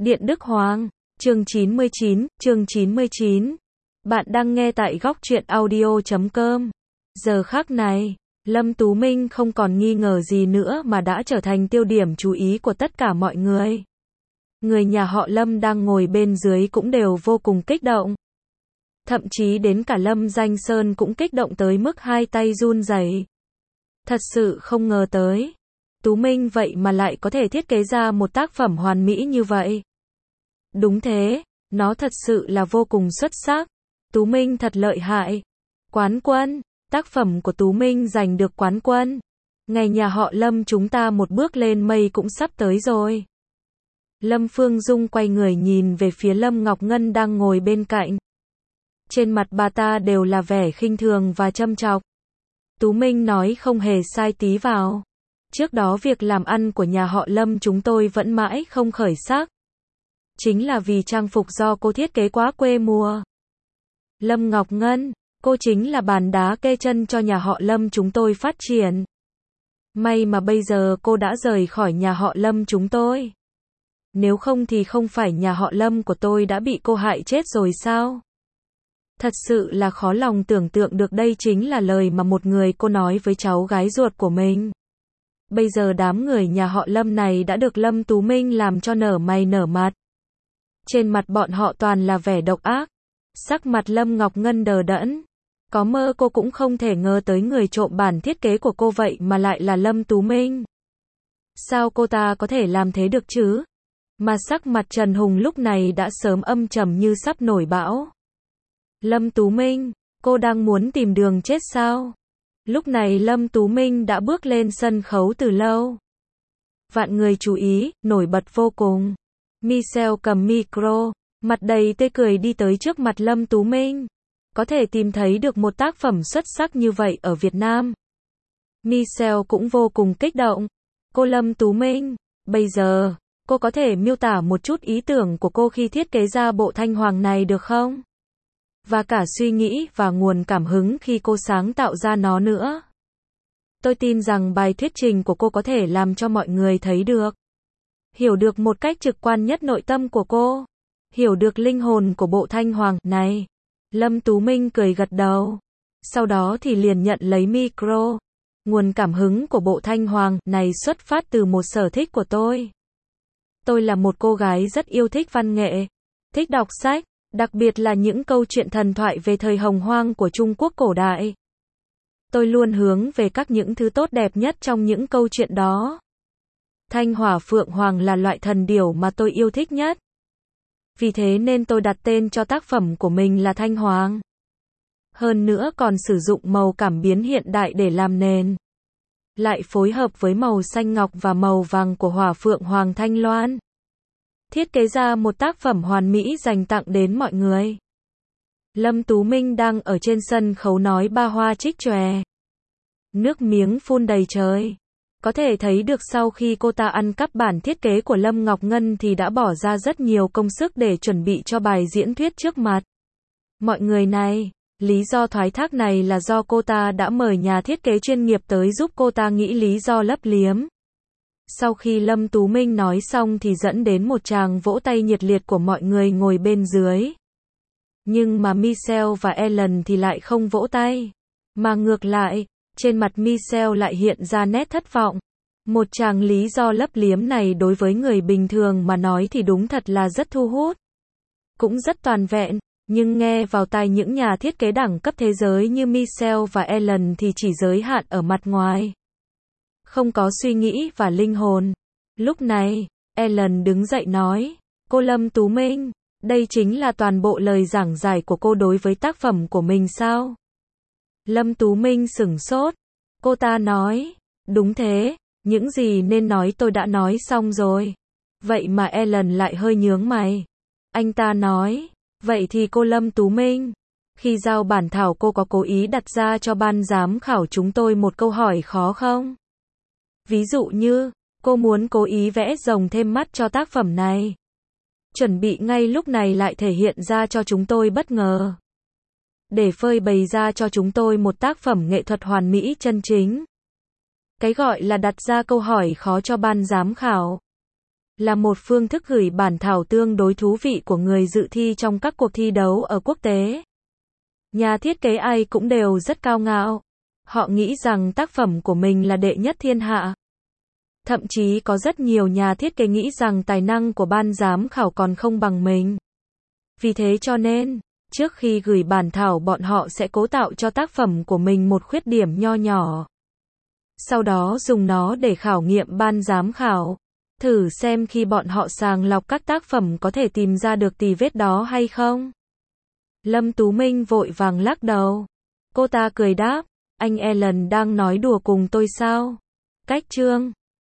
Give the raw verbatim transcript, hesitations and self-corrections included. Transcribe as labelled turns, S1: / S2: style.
S1: Điện Đức Hoàng, chương chín mươi chín, chương chín mươi chín. Bạn đang nghe tại góc truyện audio chấm com. Giờ khắc này, Lâm Tú Minh không còn nghi ngờ gì nữa mà đã trở thành tiêu điểm chú ý của tất cả mọi người. Người nhà họ Lâm đang ngồi bên dưới cũng đều vô cùng kích động. Thậm chí đến cả Lâm Danh Sơn cũng kích động tới mức hai tay run rẩy. Thật sự không ngờ tới. Tú Minh vậy mà lại có thể thiết kế ra một tác phẩm hoàn mỹ như vậy. Đúng thế, nó thật sự là vô cùng xuất sắc. Tú Minh thật lợi hại. Quán quân, tác phẩm của Tú Minh giành được quán quân. Ngày nhà họ Lâm chúng ta một bước lên mây cũng sắp tới rồi. Lâm Phương Dung quay người nhìn về phía Lâm Ngọc Ngân đang ngồi bên cạnh. Trên mặt bà ta đều là vẻ khinh thường và châm chọc. Tú Minh nói không hề sai tí vào. Trước đó việc làm ăn của nhà họ Lâm chúng tôi vẫn mãi không khởi sắc. Chính là vì trang phục do cô thiết kế quá quê mùa. Lâm Ngọc Ngân, cô chính là bàn đá kê chân cho nhà họ Lâm chúng tôi phát triển. May mà bây giờ cô đã rời khỏi nhà họ Lâm chúng tôi. Nếu không thì không phải nhà họ Lâm của tôi đã bị cô hại chết rồi sao? Thật sự là khó lòng tưởng tượng được đây chính là lời mà một người cô nói với cháu gái ruột của mình. Bây giờ đám người nhà họ Lâm này đã được Lâm Tú Minh làm cho nở mày nở mặt. Trên mặt bọn họ toàn là vẻ độc ác. Sắc mặt Lâm Ngọc Ngân đờ đẫn. Có mơ cô cũng không thể ngờ tới người trộm bản thiết kế của cô vậy mà lại là Lâm Tú Minh. Sao cô ta có thể làm thế được chứ? Mà sắc mặt Trần Hùng lúc này đã sớm âm trầm như sắp nổi bão. Lâm Tú Minh, cô đang muốn tìm đường chết sao? Lúc này Lâm Tú Minh đã bước lên sân khấu từ lâu. Vạn người chú ý, nổi bật vô cùng. Michelle cầm micro, mặt đầy tươi cười đi tới trước mặt Lâm Tú Minh. Có thể tìm thấy được một tác phẩm xuất sắc như vậy ở Việt Nam. Michelle cũng vô cùng kích động. Cô Lâm Tú Minh, bây giờ, cô có thể miêu tả một chút ý tưởng của cô khi thiết kế ra bộ thanh hoàng này được không? Và cả suy nghĩ và nguồn cảm hứng khi cô sáng tạo ra nó nữa. Tôi tin rằng bài thuyết trình của cô có thể làm cho mọi người thấy được. Hiểu được một cách trực quan nhất nội tâm của cô. Hiểu được linh hồn của bộ thanh hoàng này. Lâm Tú Minh cười gật đầu. Sau đó thì liền nhận lấy micro. Nguồn cảm hứng của bộ thanh hoàng này xuất phát từ một sở thích của tôi. Tôi là một cô gái rất yêu thích văn nghệ. Thích đọc sách. Đặc biệt là những câu chuyện thần thoại về thời hồng hoang của Trung Quốc cổ đại. Tôi luôn hướng về các những thứ tốt đẹp nhất trong những câu chuyện đó. Thanh hỏa phượng hoàng là loại thần điểu mà tôi yêu thích nhất. Vì thế nên tôi đặt tên cho tác phẩm của mình là Thanh Hoàng. Hơn nữa còn sử dụng màu cảm biến hiện đại để làm nền. Lại phối hợp với màu xanh ngọc và màu vàng của hỏa phượng hoàng Thanh Loan. Thiết kế ra một tác phẩm hoàn mỹ dành tặng đến mọi người. Lâm Tú Minh đang ở trên sân khấu nói ba hoa trích chòe. Nước miếng phun đầy trời. Có thể thấy được sau khi cô ta ăn cắp bản thiết kế của Lâm Ngọc Ngân thì đã bỏ ra rất nhiều công sức để chuẩn bị cho bài diễn thuyết trước mặt. Mọi người này, lý do thoái thác này là do cô ta đã mời nhà thiết kế chuyên nghiệp tới giúp cô ta nghĩ lý do lấp liếm. Sau khi Lâm Tú Minh nói xong thì dẫn đến một tràng vỗ tay nhiệt liệt của mọi người ngồi bên dưới. Nhưng mà Michelle và Ellen thì lại không vỗ tay. Mà ngược lại, trên mặt Michelle lại hiện ra nét thất vọng. Một tràng lý do lấp liếm này đối với người bình thường mà nói thì đúng thật là rất thu hút. Cũng rất toàn vẹn, nhưng nghe vào tai những nhà thiết kế đẳng cấp thế giới như Michelle và Ellen thì chỉ giới hạn ở mặt ngoài. Không có suy nghĩ và linh hồn. Lúc này, Ellen đứng dậy nói, cô Lâm Tú Minh, đây chính là toàn bộ lời giảng giải của cô đối với tác phẩm của mình sao? Lâm Tú Minh sửng sốt. Cô ta nói, đúng thế, những gì nên nói tôi đã nói xong rồi. Vậy mà Ellen lại hơi nhướng mày. Anh ta nói, vậy thì cô Lâm Tú Minh, khi giao bản thảo cô có cố ý đặt ra cho ban giám khảo chúng tôi một câu hỏi khó không? Ví dụ như, cô muốn cố ý vẽ rồng thêm mắt cho tác phẩm này. Chuẩn bị ngay lúc này lại thể hiện ra cho chúng tôi bất ngờ. Để phơi bày ra cho chúng tôi một tác phẩm nghệ thuật hoàn mỹ chân chính. Cái gọi là đặt ra câu hỏi khó cho ban giám khảo. là một phương thức gửi bản thảo tương đối thú vị của người dự thi trong các cuộc thi đấu ở quốc tế. Nhà thiết kế ai cũng đều rất cao ngạo. Họ nghĩ rằng tác phẩm của mình là đệ nhất thiên hạ. Thậm chí có rất nhiều nhà thiết kế nghĩ rằng tài năng của ban giám khảo còn không bằng mình. Vì thế cho nên, trước khi gửi bản thảo bọn họ sẽ cố tạo cho tác phẩm của mình một khuyết điểm nho nhỏ. Sau đó dùng nó để khảo nghiệm ban giám khảo. Thử xem khi bọn họ sàng lọc các tác phẩm có thể tìm ra được tì vết đó hay không. Lâm Tú Minh vội vàng lắc đầu. Cô ta cười đáp, anh Alan đang nói đùa cùng tôi sao? Cách chương